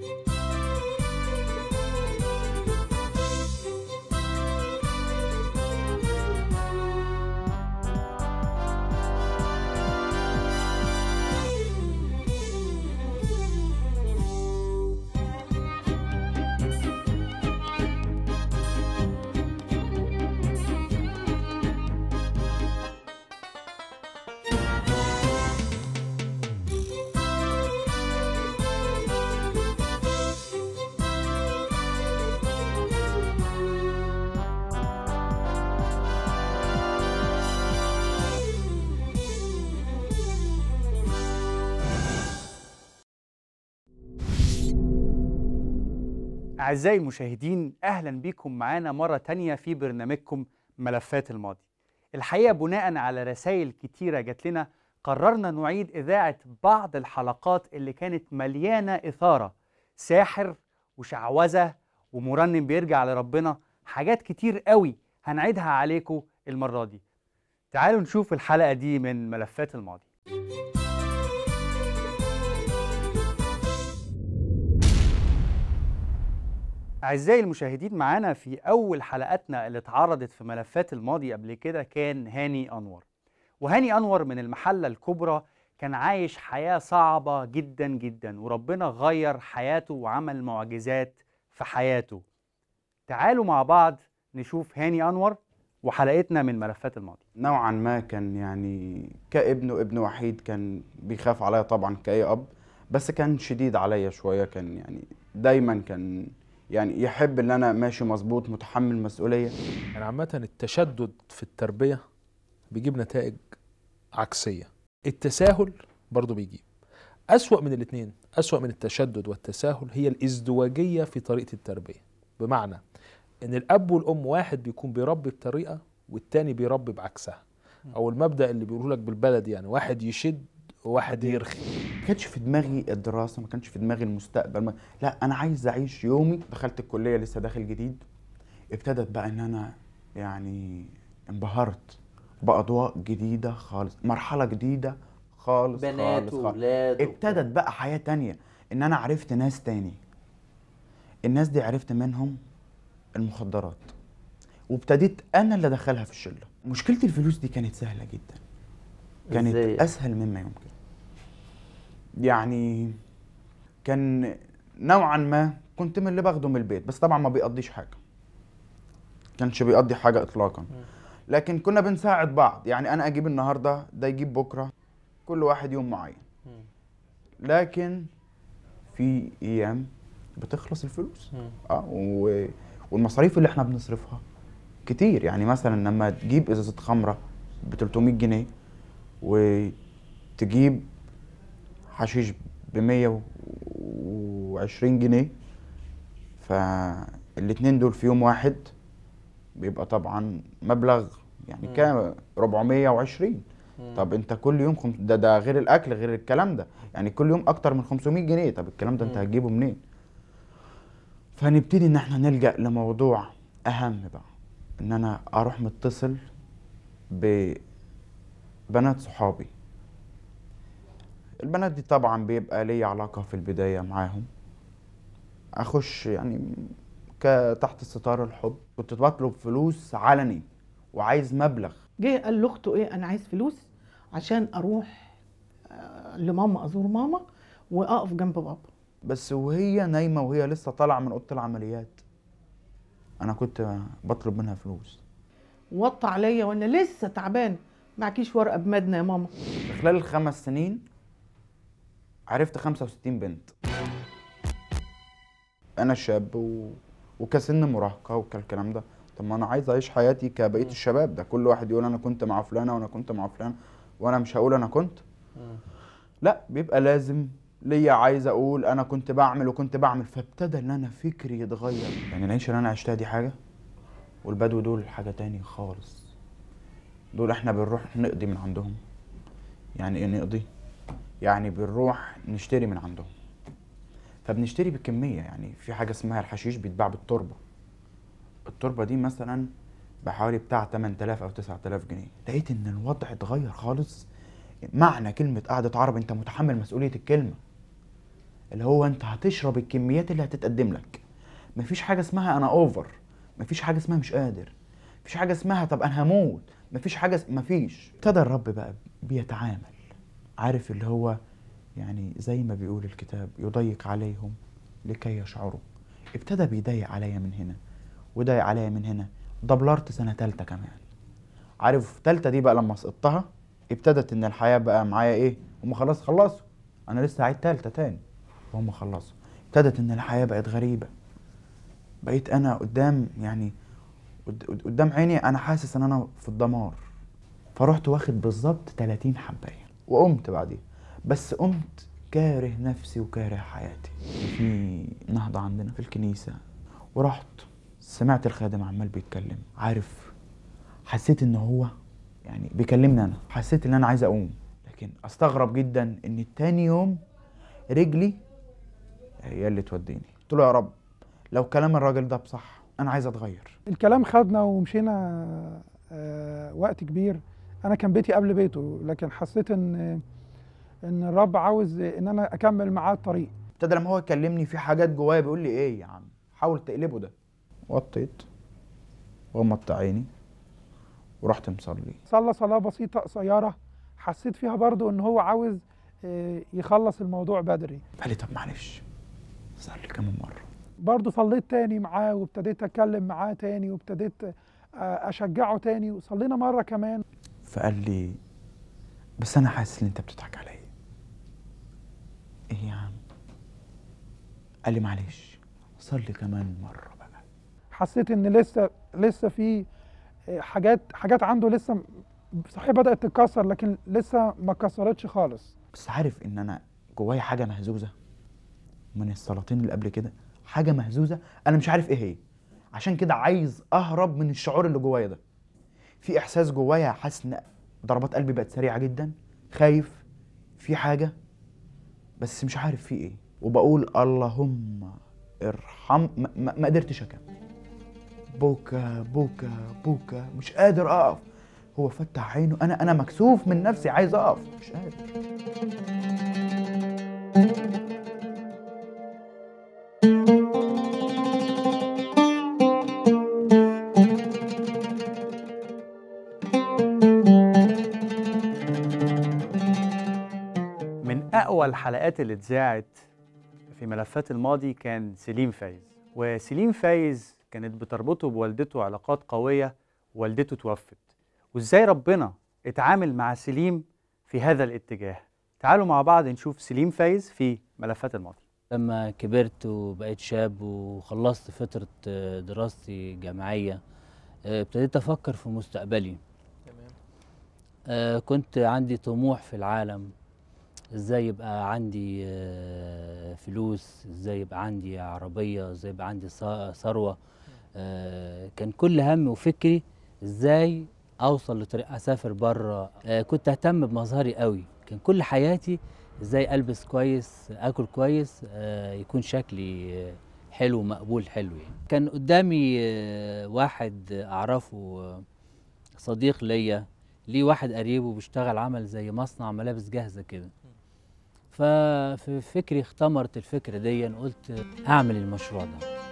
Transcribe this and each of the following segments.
أعزائي المشاهدين، أهلا بكم معانا مرة تانية في برنامجكم ملفات الماضي. الحقيقة بناء على رسائل كتيرة جات لنا قررنا نعيد إذاعة بعض الحلقات اللي كانت مليانة إثارة، ساحر وشعوذة ومرنم بيرجع لربنا، حاجات كتير قوي هنعيدها عليكم المرة دي. تعالوا نشوف الحلقة دي من ملفات الماضي. أعزائي المشاهدين، معانا في أول حلقاتنا اللي اتعرضت في ملفات الماضي قبل كده كان هاني أنور. وهاني أنور من المحلة الكبرى كان عايش حياة صعبة جدا جدا، وربنا غير حياته وعمل معجزات في حياته. تعالوا مع بعض نشوف هاني أنور وحلقتنا من ملفات الماضي. نوعا ما كان يعني ابن وحيد، كان بيخاف عليا طبعا كأي أب، بس كان شديد عليا شوية. كان يعني دايما كان يعني يحب ان انا ماشي مظبوط متحمل مسؤولية. يعني عامة التشدد في التربية بيجيب نتائج عكسية. التساهل برضو بيجيب. أسوأ من الاثنين، أسوأ من التشدد والتساهل هي الازدواجية في طريقة التربية. بمعنى ان الاب والام واحد بيكون بيربي بطريقة والتاني بيربي بعكسها، او المبدأ اللي بيقوله لك بالبلد يعني واحد يشد وواحد يرخي. ما كانش في دماغي الدراسة، ما كانش في دماغي المستقبل، لا انا عايز اعيش يومي. دخلت الكلية لسه داخل جديد، ابتدت بقى ان انا يعني انبهرت باضواء جديدة خالص، مرحلة جديدة خالص، بنات وولاد. ابتدت بقى حياة تانية، ان انا عرفت ناس تاني. الناس دي عرفت منهم المخدرات، وابتديت انا اللي ادخلها في الشله. مشكله الفلوس دي كانت سهله جدا، كانت اسهل مما يمكن. يعني كان نوعا ما كنت من اللي باخده من البيت، بس طبعا ما بيقضيش حاجه، كانش بيقضي حاجه اطلاقا، لكن كنا بنساعد بعض. يعني انا اجيب النهارده، ده يجيب بكره، كل واحد يوم معين. لكن في ايام بتخلص الفلوس، والمصاريف اللي احنا بنصرفها كتير. يعني مثلا لما تجيب ازازه خمره ب 300 جنيه وتجيب حشيش ب 120 جنيه، فالاتنين دول في يوم واحد بيبقى طبعا مبلغ يعني كام؟ 420. طب انت كل يوم ده غير الاكل غير الكلام ده، يعني كل يوم اكتر من 500 جنيه. طب الكلام ده انت هتجيبه منين؟ فنبتدي ان احنا نلجأ لموضوع اهم بقى، ان انا اروح متصل ببنات صحابي. البنات دي طبعا بيبقى لي علاقة في البداية معاهم، اخش يعني تحت ستار الحب. كنت بطلب فلوس علني وعايز مبلغ. جه قال لاخته ايه، انا عايز فلوس عشان اروح لماما ازور ماما واقف جنب بابا. بس وهي نايمة وهي لسه طالعة من اوضة العمليات انا كنت بطلب منها فلوس. وطى عليا وانا لسه تعبان، معكيش ورقه بمدنى يا ماما. في خلال ال5 سنين عرفت 65 بنت. انا شاب وكسن مراهقه وكالكلام ده. طب ما انا عايز اعيش حياتي كبقيه الشباب ده، كل واحد يقول انا كنت مع فلانه وانا كنت مع فلان، وانا مش هقول انا كنت. لا، بيبقى لازم ليا عايز اقول انا كنت بعمل وكنت بعمل. فابتدى ان انا فكري يتغير. يعني العيشه اللي انا عشتها دي حاجه، والبدو دول حاجه تاني خالص. دول احنا بنروح نقضي من عندهم. يعني ايه نقضي؟ يعني بنروح نشتري من عندهم، فبنشتري بكميه. يعني في حاجه اسمها الحشيش بيتباع بالتربه. التربه دي مثلا بحوالي بتاع 8000 او 9000 جنيه. لقيت ان الوضع اتغير خالص. معنى كلمه قعده عرب، انت متحمل مسؤوليه الكلمه. اللي هو انت هتشرب الكميات اللي هتتقدم لك. مفيش حاجه اسمها انا اوفر، مفيش حاجه اسمها مش قادر، مفيش حاجه اسمها طب انا هموت، مفيش حاجه مفيش. ابتدى الرب بقى بيتعامل، عارف اللي هو يعني زي ما بيقول الكتاب يضيق عليهم لكي يشعروا. ابتدى بيضيق عليا من هنا وضايق عليا من هنا. دبلرت سنه تالته كمان. عارف تالته دي بقى لما سقطتها ابتدت ان الحياه بقى معايا ايه، هم خلاص خلصوا، انا لسه عايد تالته تاني وهم خلصوا. ابتدت ان الحياه بقت غريبه، بقيت انا قدام يعني قدام عيني انا حاسس ان انا في الدمار. فرحت واخد بالظبط 30 حبايه وقمت بعديها. بس قمت كاره نفسي وكاره حياتي. في نهضه عندنا في الكنيسه ورحت سمعت الخادم عمال بيتكلم، عارف حسيت ان هو يعني بيكلمني انا، حسيت ان انا عايز اقوم. لكن استغرب جدا ان تاني يوم رجلي هي اللي توديني. قلت له يا رب لو كلام الراجل ده بصح انا عايز اتغير. الكلام خدنا ومشينا وقت كبير. انا كان بيتي قبل بيته، لكن حسيت ان الرب عاوز ان انا اكمل معاه الطريق. ابتدى لما هو يكلمني في حاجات جوايا بيقول لي ايه يا عم حاول تقلبه ده. وطيت وغمضت عيني ورحت مصلي. صلى صلاة بسيطة قصيرة، حسيت فيها برضو ان هو عاوز يخلص الموضوع بدري. قال لي طب معلش صلي كمان مره. برضو صليت تاني معاه وابتديت اتكلم معاه تاني وابتديت اشجعه تاني وصلينا مرة كمان. فقال لي بس انا حاسس ان انت بتضحك عليا. ايه يا عم؟ قال لي معلش صلي كمان مره بقى. حسيت ان لسه في حاجات عنده لسه صحيح بدأت تتكسر، لكن لسه ما اتكسرتش خالص. بس عارف ان انا جوايا حاجه مهزوزه من الصلاتين اللي قبل كده، حاجه مهزوزه انا مش عارف ايه هي. عشان كده عايز اهرب من الشعور اللي جوايا ده. في احساس جوايا حاسس ان ضربات قلبي بقت سريعه جدا، خايف في حاجه بس مش عارف في ايه. وبقول اللهم ارحم. ما قدرتش اكمل. بوكا بوكا بوكا مش قادر اقف. هو فتح عينه، انا مكسوف من نفسي عايز اقف مش قادر. من أقوى الحلقات اللي اتذاعت في ملفات الماضي كان سليم فايز. وسليم فايز كانت بتربطه بوالدته علاقات قوية، والدته توفت. وإزاي ربنا اتعامل مع سليم في هذا الاتجاه. تعالوا مع بعض نشوف سليم فايز في ملفات الماضي. لما كبرت وبقيت شاب وخلصت فترة دراستي الجامعية، ابتديت أفكر في مستقبلي. كنت عندي طموح في العالم، ازاي يبقى عندي فلوس، ازاي يبقى عندي عربية، ازاي يبقى عندي ثروة. كان كل همي وفكري ازاي اوصل لطريق اسافر بره. كنت اهتم بمظهري قوي، كان كل حياتي ازاي البس كويس، اكل كويس، يكون شكلي حلو مقبول حلو يعني. كان قدامي واحد اعرفه، صديق ليا، ليه واحد قريبه بيشتغل عمل زي مصنع ملابس جاهزة كده. ففي فكري اختمرت الفكرة دي، قلت اعمل المشروع ده.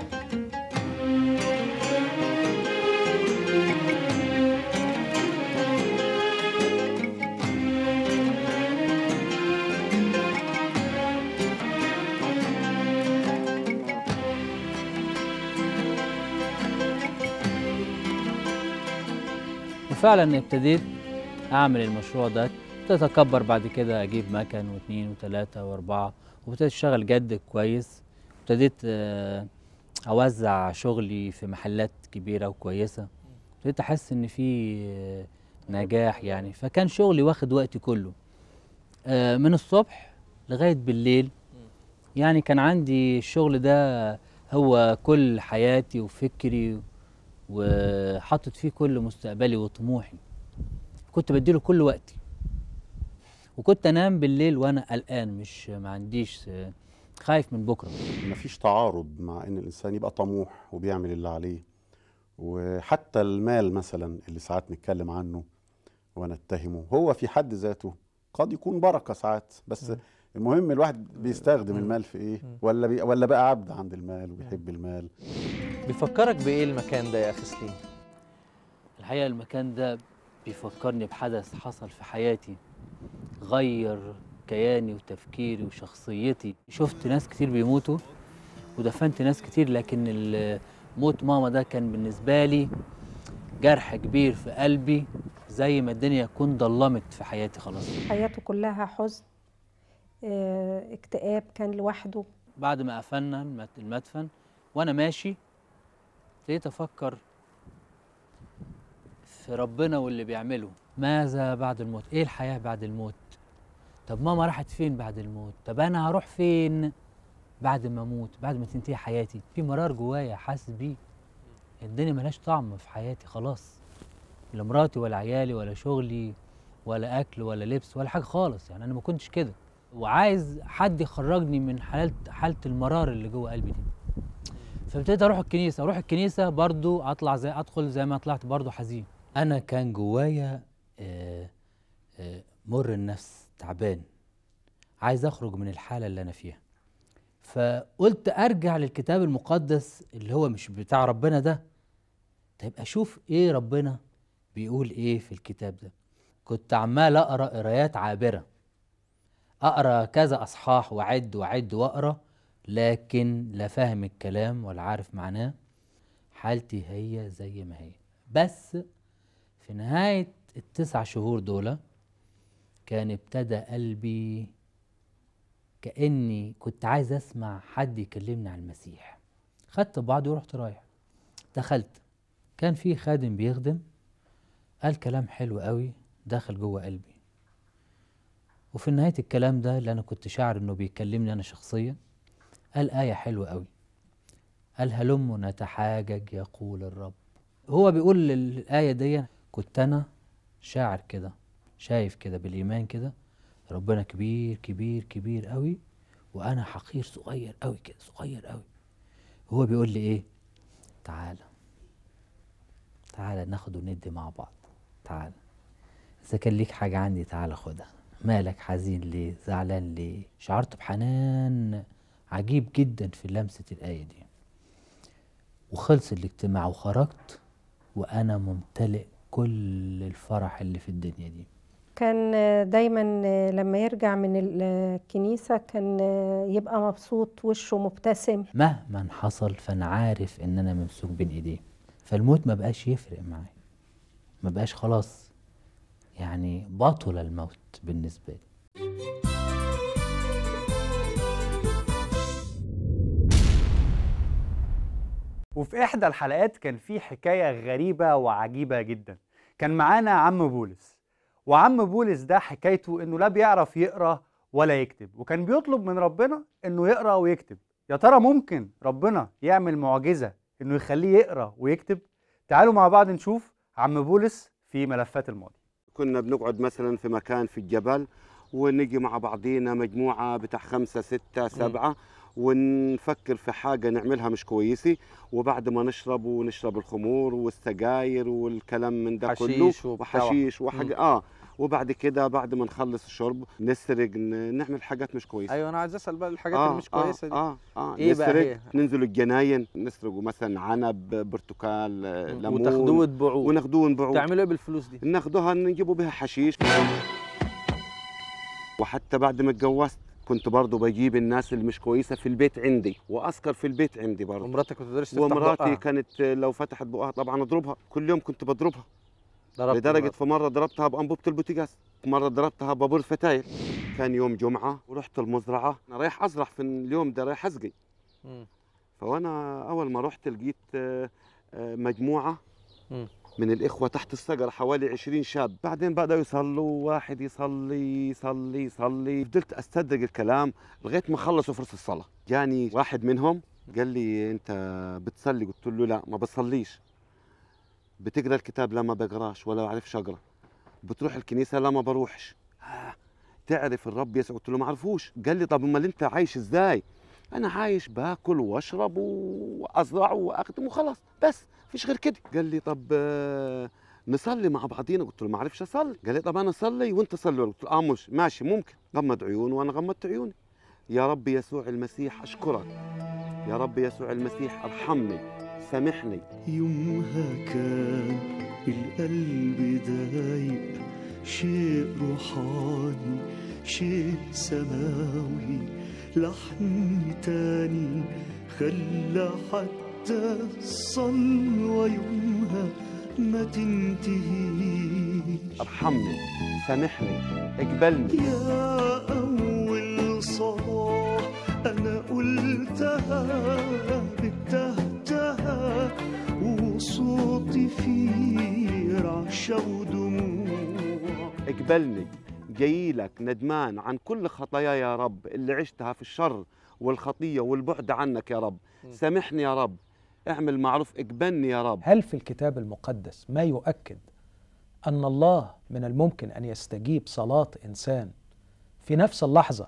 وفعلا ابتديت اعمل المشروع ده، تتكبر بعد كده، اجيب مكن واثنين وثلاثة واربعة، وابتديت اشتغل جد كويس. ابتديت اوزع شغلي في محلات كبيرة وكويسة. ابتديت احس ان في نجاح يعني. فكان شغلي واخد وقتي كله، من الصبح لغاية بالليل. يعني كان عندي الشغل ده هو كل حياتي وفكري، وحطت فيه كل مستقبلي وطموحي. كنت بديله كل وقتي، وكنت انام بالليل وانا قلقان، مش ما عنديش، خايف من بكره. مفيش تعارض مع ان الانسان يبقى طموح وبيعمل اللي عليه. وحتى المال مثلا اللي ساعات نتكلم عنه ونتهمه، هو في حد ذاته قد يكون بركه ساعات، بس المهم الواحد بيستخدم المال في ايه، ولا بقى عبد عند المال وبيحب المال. بيفكرك بايه المكان ده يا اخي سليم؟ الحقيقة المكان ده بيفكرني بحدث حصل في حياتي غير كياني وتفكيري وشخصيتي. شفت ناس كتير بيموتوا ودفنت ناس كتير، لكن موت ماما ده كان بالنسبة لي جرح كبير في قلبي، زي ما الدنيا تكون ضلمت في حياتي خلاص. حياته كلها حزن، اكتئاب، كان لوحده. بعد ما قفلنا المدفن وانا ماشي ابتديت افكر في ربنا واللي بيعمله. ماذا بعد الموت؟ ايه الحياة بعد الموت؟ طب ماما راحت فين بعد الموت؟ طب انا هروح فين بعد ما اموت، بعد ما تنتهي حياتي؟ في مرار جوايا حاسس بيه. الدنيا ملهاش طعم في حياتي خلاص، لا مراتي ولا عيالي ولا شغلي ولا اكل ولا لبس ولا حاجه خالص. يعني انا ما كنتش كده، وعايز حد يخرجني من حاله المرار اللي جوه قلبي دي. فابتديت اروح الكنيسه برضو ادخل زي ما طلعت برضو حزين. انا كان جوايا مر النفس، تعبان، عايز اخرج من الحاله اللي انا فيها. فقلت ارجع للكتاب المقدس اللي هو مش بتاع ربنا ده، طيب اشوف ايه ربنا بيقول ايه في الكتاب ده. كنت عمال اقرا قرايات عابره، اقرا كذا اصحاح واعد واقرا، لكن لا فاهم الكلام ولا عارف معناه. حالتي هي زي ما هي. بس في نهايه ال9 شهور دول كان ابتدى قلبي كأني كنت عايز أسمع حد يكلمني عن المسيح. خدت بعضي ورحت رايح. دخلت، كان في خادم بيخدم، قال كلام حلو قوي داخل جوه قلبي. وفي نهاية الكلام ده اللي أنا كنت شاعر إنه بيكلمني أنا شخصيا، قال آية حلوة قوي، قال هلم نتحاجج يقول الرب. هو بيقول الآية دي، كنت أنا شاعر كده، شايف كده بالإيمان كده ربنا كبير كبير كبير قوي، وانا حقير صغير قوي كده، صغير قوي. هو بيقول لي ايه؟ تعالى ناخد وندي مع بعض، تعالى اذا كان ليك حاجه عندي تعالى خدها، مالك حزين ليه، زعلان ليه؟ شعرت بحنان عجيب جدا في لمسه الايه دي. وخلص الاجتماع وخرجت وانا ممتلئ كل الفرح اللي في الدنيا دي. كان دايما لما يرجع من الكنيسة كان يبقى مبسوط، وشه مبتسم. مهما حصل فانا عارف ان انا ممسوك بين ايديه. فالموت ما بقاش يفرق معايا، ما بقاش خلاص، يعني بطل الموت بالنسبة لي. وفي إحدى الحلقات كان في حكاية غريبة وعجيبة جدا. كان معانا عم بولس، وعم بولس ده حكايته إنه لا بيعرف يقرأ ولا يكتب، وكان بيطلب من ربنا إنه يقرأ ويكتب. يا ترى ممكن ربنا يعمل معجزة إنه يخليه يقرأ ويكتب؟ تعالوا مع بعض نشوف عم بولس في ملفات الماضي. كنا بنقعد مثلا في مكان في الجبل، ونجي مع بعضينا مجموعة بتاع 5 6 7 ونفكر في حاجة نعملها مش كويسة، وبعد ما نشرب الخمور والسجاير والكلام من ده كله وحشيش وحاجة وبعد كده بعد ما نخلص الشرب نسرق، نعمل حاجات مش كويسة. ايوه انا عايز اسال بقى الحاجات اللي مش كويسة دي. ايه نسرق بقى هي؟ ننزل الجناين نسرقوا مثلا عنب، برتقال، ليمون، وتاخدوه تبيعوه. وناخدوه ونبيعوه. تعملوا ايه بالفلوس دي؟ ناخدوها نجيبوا بها حشيش. وحتى بعد ما اتجوزت كنت برضه بجيب الناس اللي مش كويسه في البيت عندي واسكر في البيت عندي برضه. ومراتك ما تقدرش تفتح ومراتي بقها. كانت لو فتحت بقها طبعا اضربها، كل يوم كنت بضربها. لدرجه في مره ضربتها بانبوبه البوتاجاز، مره ضربتها بابور فتاير. كان يوم جمعه ورحت المزرعه، انا رايح ازرع في اليوم ده، رايح اسقي. فوانا اول ما رحت لقيت مجموعه من الإخوة تحت الشجرة، حوالي 20 شاب. بعدين بدأوا يصلوا، واحد يصلي يصلي يصلي. فضلت أستدرج الكلام لغاية ما خلصوا فرصة الصلاة. جاني واحد منهم قال لي أنت بتصلي؟ قلت له لا ما بصليش. بتقرأ الكتاب؟ لا ما بقراش ولا بعرفش أقرأ. بتروح الكنيسة؟ لا ما بروحش. تعرف الرب يسوع؟ قلت له ما عرفوش. قال لي طب امال أنت عايش إزاي؟ أنا عايش باكل وأشرب وأزرع وأخدم وخلاص، بس مفيش غير كده. قال لي طب نصلي مع بعضينا. قلت له ما اعرفش اصلي. قال لي طب انا اصلي وانت صلي. قلت له مش ماشي ممكن. غمض عيونه وانا غمضت عيوني. يا رب يسوع المسيح اشكرك، يا رب يسوع المسيح ارحمني سامحني. يومها كان القلب دايق، شيء روحاني شيء سماوي، لحن تاني خلى حتى الصلوة يومها ما تنتهيش. ارحمني سامحني اقبلني. يا أول صلاة أنا قلتها بتهتها، وصوتي فيه رعشة ودموع. اقبلني جايلك ندمان عن كل خطايا يا رب اللي عشتها في الشر والخطية والبعد عنك يا رب. سامحني يا رب، اعمل معروف، اقبلني يا رب. هل في الكتاب المقدس ما يؤكد أن الله من الممكن أن يستجيب صلاة إنسان في نفس اللحظة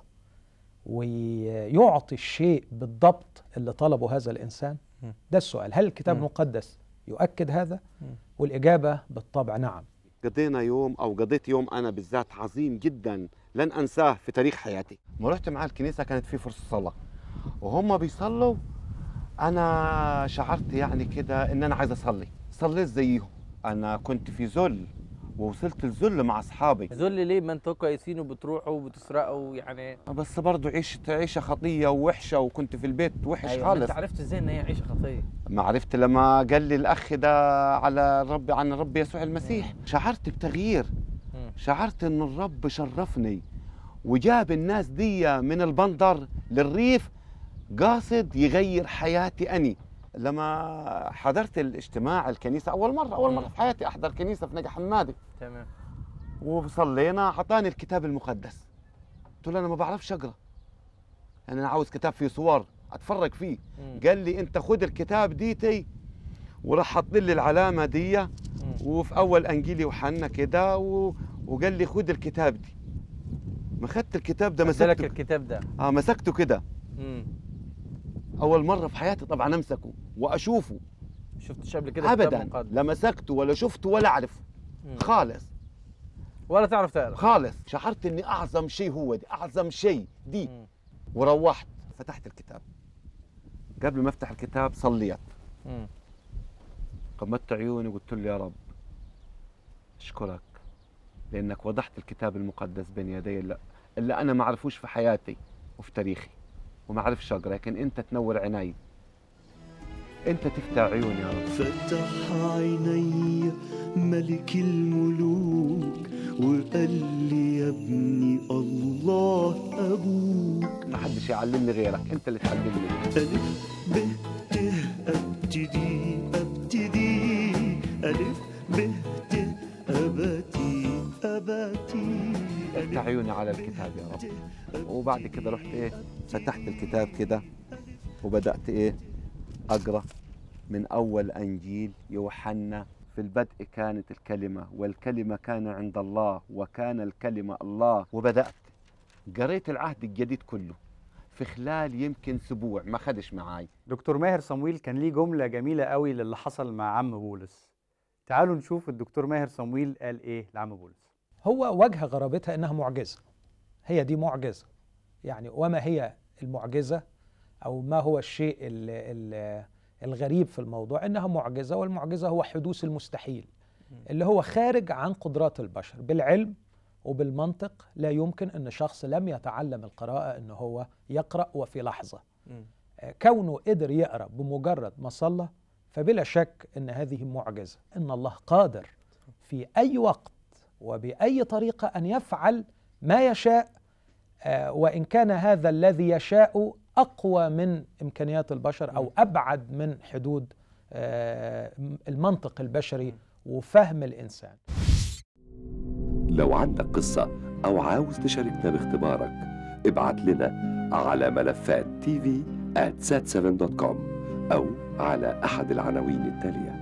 ويعطي الشيء بالضبط اللي طلبه هذا الإنسان؟ ده السؤال. هل الكتاب المقدس يؤكد هذا؟ والإجابة بالطبع نعم. قضينا يوم أو قضيت يوم أنا بالذات عظيم جدا لن أنساه في تاريخ حياتي. ما رحت مع الكنيسة كانت في فرصة صلاة وهم بيصلوا، أنا شعرت يعني كده إن أنا عايز أصلي. صليت زيهم. أنا كنت في ذل ووصلت الذل مع أصحابي. ذل ليه؟ ما انتوا كويسين وبتروحوا وبتسرقوا يعني. بس برضه عشت عيشة خطية ووحشة وكنت في البيت وحش أيوة. خالص. انت عرفت ازاي ان هي عيشة خطية؟ ما عرفت لما قال لي الأخ ده على الرب، عن الرب يسوع المسيح. شعرت بتغيير. شعرت إن الرب شرفني وجاب الناس دي من البندر للريف قاصد يغير حياتي أني. لما حضرت الاجتماع الكنيسة أول مرة في حياتي أحضر كنيسة في نجع حمادي. تمام. وصلينا، أعطاني الكتاب المقدس. قلت له أنا ما بعرفش أقرأ، يعني أنا عاوز كتاب فيه صور أتفرج فيه. قال لي أنت خد الكتاب ديتي، وراح حط لي العلامة دي وفي أول أنجيل يوحنا كده وقال لي خد الكتاب دي. ما خدت الكتاب ده مسكته. لك الكتاب ده؟ مسكته كده. أول مرة في حياتي طبعا أمسكه وأشوفه. شفتش قبل كده أبدا، لا مسكته ولا شفته ولا أعرف خالص، ولا تعرف تقرا خالص. شعرت إني أعظم شيء هو دي، أعظم شيء دي. وروحت فتحت الكتاب. قبل ما أفتح الكتاب صليت. غمضت عيوني وقلت له يا رب أشكرك لأنك وضحت الكتاب المقدس بين يدي اللي أنا ما أعرفوش في حياتي وفي تاريخي وما أعرفش أقرأ، لكن أنت تنور عيني، أنت تفتح عيوني يا رب. فتح عيني ملك الملوك وقال لي يا ابني الله أبوك. ما حدش يعلمني غيرك، أنت اللي تعلمني. ألف ب ت أبتدي ألف ب ت أباتي افتح عيوني على الكتاب يا رب. وبعد كده رحت فتحت الكتاب كده وبدأت أقرأ من أول أنجيل يوحنا. في البدء كانت الكلمة والكلمة كان عند الله وكان الكلمة الله. وبدأت قريت العهد الجديد كله في خلال يمكن أسبوع، ما خدش معاي. دكتور ماهر صمويل كان ليه جملة جميلة قوي للي حصل مع عم بولس. تعالوا نشوف الدكتور ماهر صمويل قال إيه لعم بولس. هو وجه غرابتها إنها معجزة. هي دي معجزة. يعني وما هي المعجزة أو ما هو الشيء الغريب في الموضوع؟ إنها معجزة، والمعجزة هو حدوث المستحيل اللي هو خارج عن قدرات البشر. بالعلم وبالمنطق لا يمكن أن شخص لم يتعلم القراءة أنه هو يقرأ وفي لحظة. كونه قدر يقرأ بمجرد ما صلى فبلا شك أن هذه معجزة. أن الله قادر في أي وقت وبأي طريقة أن يفعل ما يشاء، وإن كان هذا الذي يشاء أقوى من إمكانيات البشر أو أبعد من حدود المنطق البشري وفهم الإنسان. لو عندك قصة أو عاوز تشاركنا باختبارك ابعت لنا على ملفات tv@sat7.com أو على أحد العناوين التالية.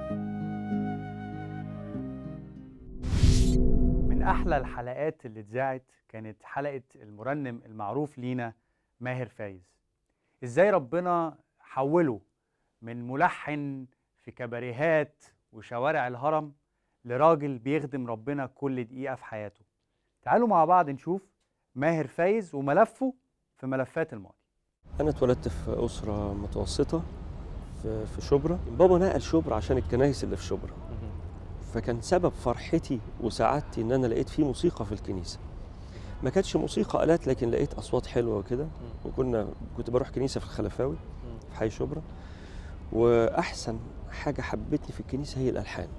من أحلى الحلقات اللي اتذاعت كانت حلقة المرنم المعروف لينا ماهر فايز. إزاي ربنا حوله من ملحن في كباريهات وشوارع الهرم لراجل بيخدم ربنا كل دقيقة في حياته. تعالوا مع بعض نشوف ماهر فايز وملفه في ملفات الماضي. أنا اتولدت في أسرة متوسطة في شبرا. بابا نقل شبرا عشان الكنايس اللي في شبرا، فكان سبب فرحتي وسعادتي إن أنا لقيت فيه موسيقى في الكنيسة. ما كانتش موسيقى آلات، لكن لقيت أصوات حلوة وكده. كنت بروح كنيسة في الخلفاوي في حي شبرا، وأحسن حاجة حبتني في الكنيسة هي الألحان.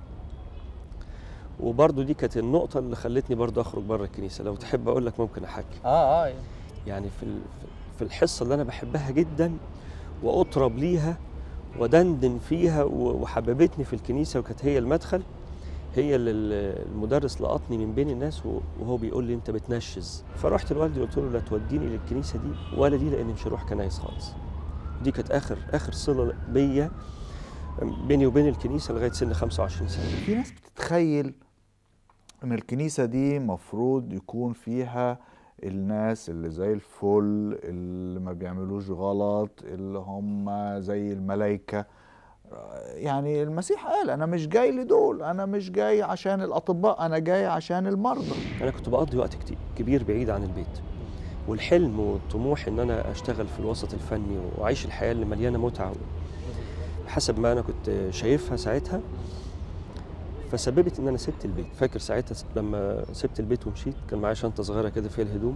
وبرضه دي كانت النقطة اللي خلتني برضه أخرج بره الكنيسة. لو تحب أقول لك ممكن أحكي. يعني في الحصة اللي أنا بحبها جدا وأطرب ليها ودندن فيها وحببتني في الكنيسة وكانت هي المدخل، هي اللي المدرس لقطني من بين الناس وهو بيقول لي أنت بتنشز. فرحت لوالدي قلت له لا توديني للكنيسة دي ولا دي، لأني مش هروح كنايس خالص. دي كانت آخر صلة بيني وبين الكنيسة لغاية سن 25 سنة. في ناس بتتخيل ان الكنيسة دي مفروض يكون فيها الناس اللي زي الفل، اللي ما بيعملوش غلط، اللي هم زي الملائكة. يعني المسيح قال انا مش جاي لدول، انا مش جاي عشان الاطباء، انا جاي عشان المرضى. انا كنت بقضي وقت كبير بعيد عن البيت، والحلم والطموح ان انا اشتغل في الوسط الفني واعيش الحياة اللي مليانة متعة حسب ما انا كنت شايفها ساعتها، فسببت ان انا سبت البيت. فاكر ساعتها لما سبت البيت ومشيت كان معايا شنطه صغيره كده فيها الهدوم،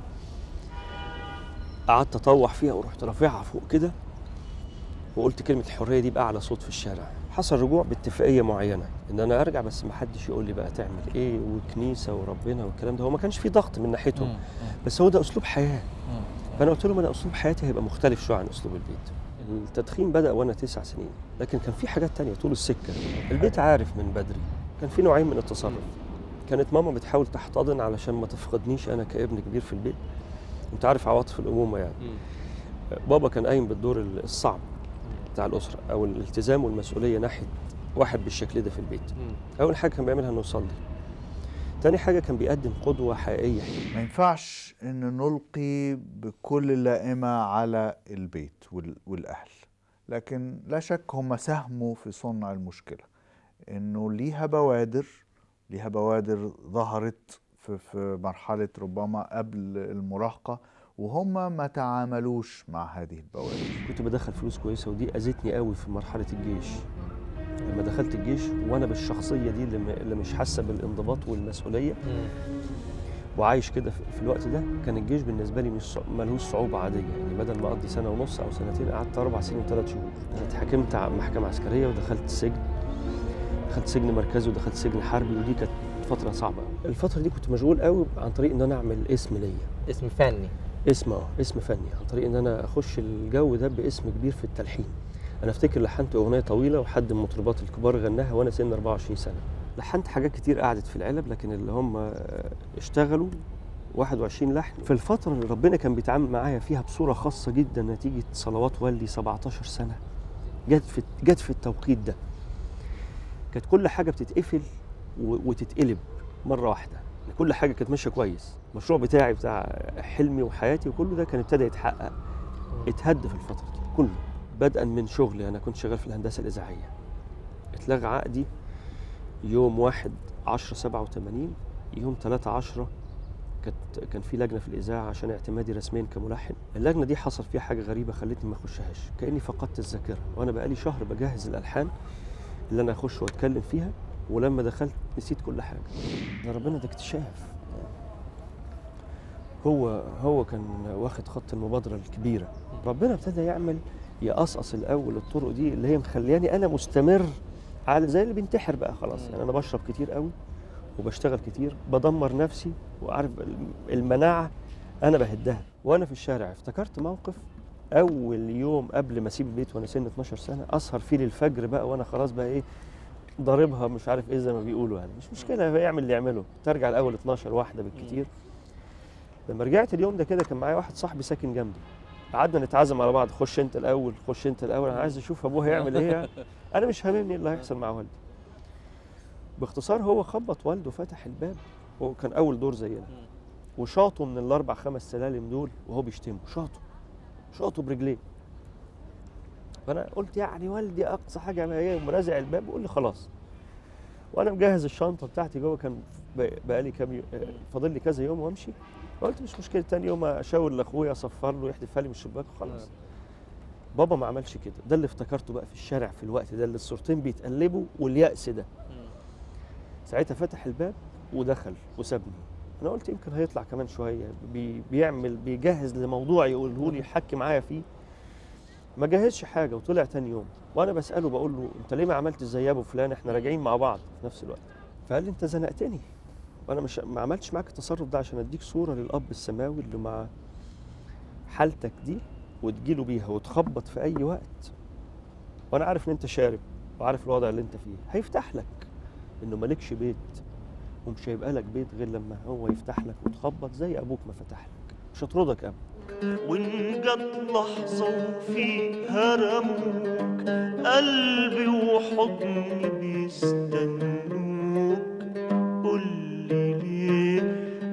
قعدت اطوح فيها ورحت رافعها فوق كده وقلت كلمه الحريه دي باعلى صوت في الشارع. حصل رجوع باتفاقيه معينه ان انا ارجع، بس ما حدش يقول لي بقى تعمل ايه وكنيسه وربنا والكلام ده. هو ما كانش فيه ضغط من ناحيتهم، بس هو ده اسلوب حياه. فانا قلت لهم انا اسلوب حياتي هيبقى مختلف شويه عن اسلوب البيت. التدخين بدا وانا 9 سنين، لكن كان في حاجات تانية طول السكه. البيت عارف من بدري. كان في نوعين من التصرف. كانت ماما بتحاول تحتضن علشان ما تفقدنيش انا كابن كبير في البيت. انت عارف عواطف الامومه يعني. بابا كان قايم بالدور الصعب بتاع الاسره، او الالتزام والمسؤوليه ناحيه واحد بالشكل ده في البيت. اول حاجه كان بيعملها انه يصلي. تاني حاجه كان بيقدم قدوه حقيقيه. ما ينفعش ان نلقي بكل اللائمه على البيت والاهل، لكن لا شك هم ساهموا في صنع المشكله. انه ليها بوادر ظهرت في مرحله ربما قبل المراهقه، وهم ما تعاملوش مع هذه البوادر. كنت بدخل فلوس كويسه، ودي اذتني قوي في مرحله الجيش. لما دخلت الجيش وانا بالشخصيه دي اللي مش حاسه بالانضباط والمسؤوليه وعايش كده في الوقت ده، كان الجيش بالنسبه لي ملوش صعوبه عاديه. يعني بدل ما اقضي 1.5 سنة او 2 سنين قعدت 4 سنين و3 شهور. انا اتحاكمت على محكمه عسكريه ودخلت السجن. دخلت سجن مركزي ودخلت سجن حربي، ودي كانت فتره صعبه. الفتره دي كنت مشغول قوي عن طريق ان انا اعمل اسم ليا، اسم فني. اسم فني، عن طريق ان انا اخش الجو ده باسم كبير في التلحين. انا افتكر لحنت اغنيه طويله وحد من المطربات الكبار غناها وانا سن 24 سنه. لحنت حاجات كتير قعدت في العلب، لكن اللي هم اشتغلوا 21 لحن. في الفتره اللي ربنا كان بيتعامل معايا فيها بصوره خاصه جدا نتيجه صلوات والدي 17 سنه جت في التوقيت ده. كانت كل حاجه بتتقفل وتتقلب مره واحده. كل حاجه كانت ماشيه كويس. المشروع بتاعي بتاع حلمي وحياتي وكله ده كان ابتدى يتحقق. اتهد في الفتره دي كله، بدءا من شغلي. انا كنت شغال في الهندسه الاذاعيه. اتلغى عقدي يوم 1/10/87. يوم 3/10 كان في لجنه في الاذاعه عشان اعتمادي رسميا كملحن. اللجنه دي حصل فيها حاجه غريبه خلتني ما اخشهاش، كاني فقدت الذاكره. وانا بقالي شهر بجهز الالحان اللي انا اخش واتكلم فيها، ولما دخلت نسيت كل حاجه. ده ربنا ده اكتشاف. هو كان واخد خط المبادره الكبيره. ربنا ابتدى يعمل يقصقص الاول الطرق دي اللي هي مخلياني انا مستمر على زي اللي بينتحر بقى خلاص. يعني انا بشرب كتير قوي وبشتغل كتير، بدمر نفسي، وعارف المناعه انا بهدها. وانا في الشارع افتكرت موقف اول يوم قبل ما اسيب البيت وانا سن 12 سنه، اسهر فيه للفجر بقى وانا خلاص بقى ايه ضاربها مش عارف ايه زي ما بيقولوا. يعني مش مشكله، يعمل اللي يعمله. ترجع الاول 12 واحده بالكتير. لما رجعت اليوم ده كده كان معايا واحد صاحبي ساكن جنبي، قعدنا نتعزم على بعض، خش انت الاول خش انت الاول. انا عايز اشوف ابوه هيعمل ايه. انا مش هاممني اللي هيحصل مع والدي. باختصار هو خبط والده فتح الباب، هو كان اول دور زينا، وشاطه من ال4 5 سلالم دول وهو بيشتمه. شاطه برجليه. فانا قلت يعني والدي اقصى حاجه ما هي مرازع الباب وقول لي خلاص. وانا مجهز الشنطه بتاعتي جوه، كان بقالي كام يوم، فاضل لي كذا يوم وامشي. قلت مش مشكله، تاني يوم اشاور لاخويا اصفر له يحدفها لي من الشباك وخلاص. بابا ما عملش كده. ده اللي افتكرته بقى في الشارع في الوقت ده، اللي الصورتين بيتقلبوا واليأس ده. ساعتها فتح الباب ودخل وسابني. انا قلت يمكن هيطلع كمان شويه، بيجهز لموضوع يقوله لي يحكي معايا فيه. ما جهزش حاجه وطلع تاني يوم، وانا بساله بقول له انت ليه ما عملتش زي ابو فلان، احنا راجعين مع بعض في نفس الوقت. فقال لي انت زنقتني، وانا ما عملتش معاك التصرف ده عشان اديك صوره للاب السماوي اللي مع حالتك دي وتجيله بيها وتخبط في اي وقت، وانا عارف ان انت شارب وعارف الوضع اللي انت فيه، هيفتح لك انه مالكش بيت ومش هيبقى لك بيت غير لما هو يفتح لك وتخبط زي ابوك ما فتح لك، مش هطردك ابدا. وإن جت لحظة وفيها رموك قلبي وحضني بيستنوك، قولي ليه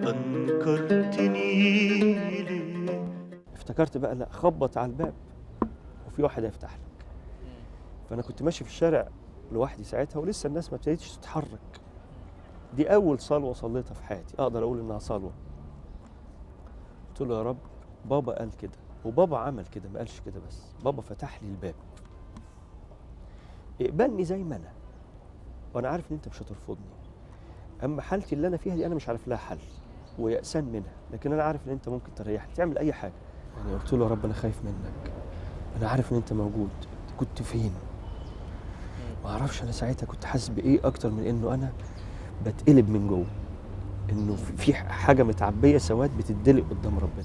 أنكرتني ليه. افتكرت بقى لا، خبط على الباب وفي واحد هيفتح لك. فأنا كنت ماشي في الشارع لوحدي ساعتها ولسه الناس ما ابتدتش تتحرك. دي أول صلوة صليتها في حياتي، أقدر أقول إنها صلوة. قلت له يا رب بابا قال كده وبابا عمل كده، ما قالش كده بس، بابا فتح لي الباب، اقبلني زي ما انا، وانا عارف ان انت مش هترفضني. اما حالتي اللي انا فيها دي انا مش عارف لها حل ويأسان منها، لكن انا عارف ان انت ممكن تريحني تعمل اي حاجه. يعني قلت له يا رب انا خايف منك، انا عارف ان انت موجود، كنت فين؟ ما اعرفش انا ساعتها كنت حاسس بايه اكتر من انه انا بتقلب من جوه، انه في حاجه متعبيه سواد بتدلق قدام ربنا.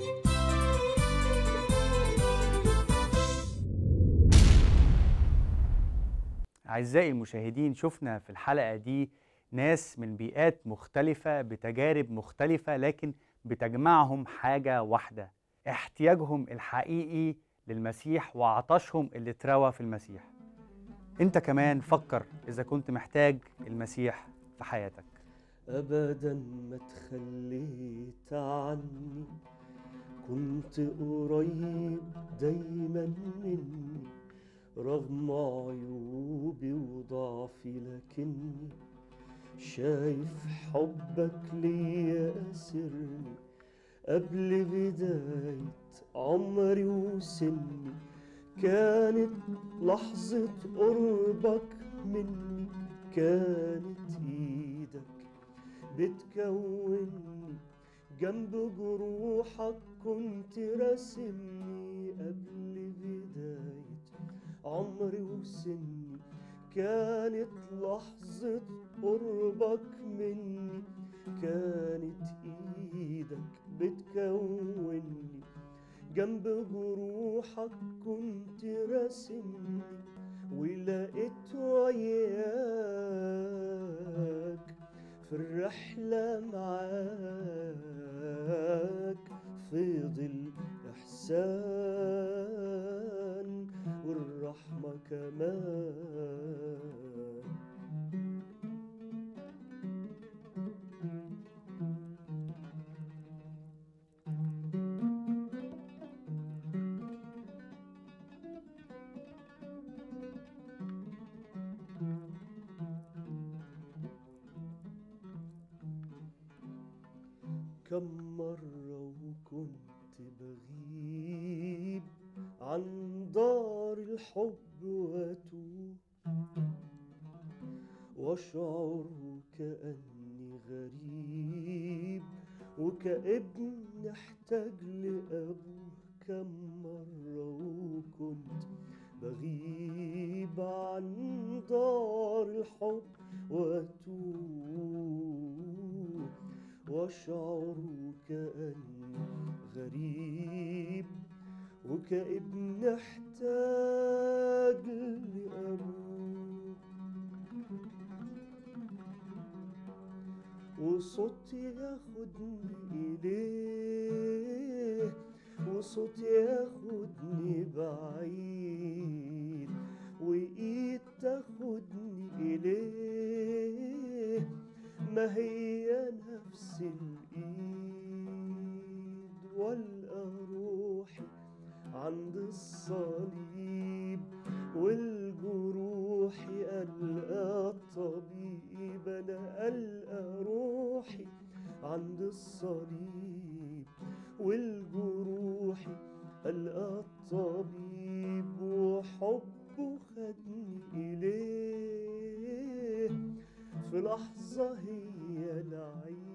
أعزائي المشاهدين، شفنا في الحلقة دي ناس من بيئات مختلفة بتجارب مختلفة، لكن بتجمعهم حاجة واحدة: احتياجهم الحقيقي للمسيح وعطشهم اللي اتروى في المسيح. انت كمان فكر إذا كنت محتاج المسيح في حياتك. أبدا ما تخليت عني، كنت قريب دايما مني رغم عيوبي وضعفي، لكني شايف حبك ليا أسرني قبل بداية عمري وسني. كانت لحظة قربك مني، كانت إيدك بتكوني جنب جروحك، كنت راسمني قبل بداية عمري وسني. كانت لحظة قربك مني، كانت إيدك بتكوني جنب جروحك، كنت راسمني ولقيت وياك في الرحلة معاك فيض الإحسان والرحمة كمان. كم مرة وكنت بغيب عن دار الحب واتوه، واشعر كأني غريب وكابن احتاج لأبوه. كم مرة وكنت بغيب عن دار الحب واتوه، واشعر كأني غريب وكابن احتاج لأبوه. وصوت ياخدني إليه وصوت ياخدني بعيد، وإيد تاخدني إليه ما هي نفس الإيد. والقى روحي عند الصليب والجروح ألقى الطبيب أنا ألقى روحي عند الصليب، والجروحي ألقى الطبيب وحبه خدني إليه، في لحظة هي العين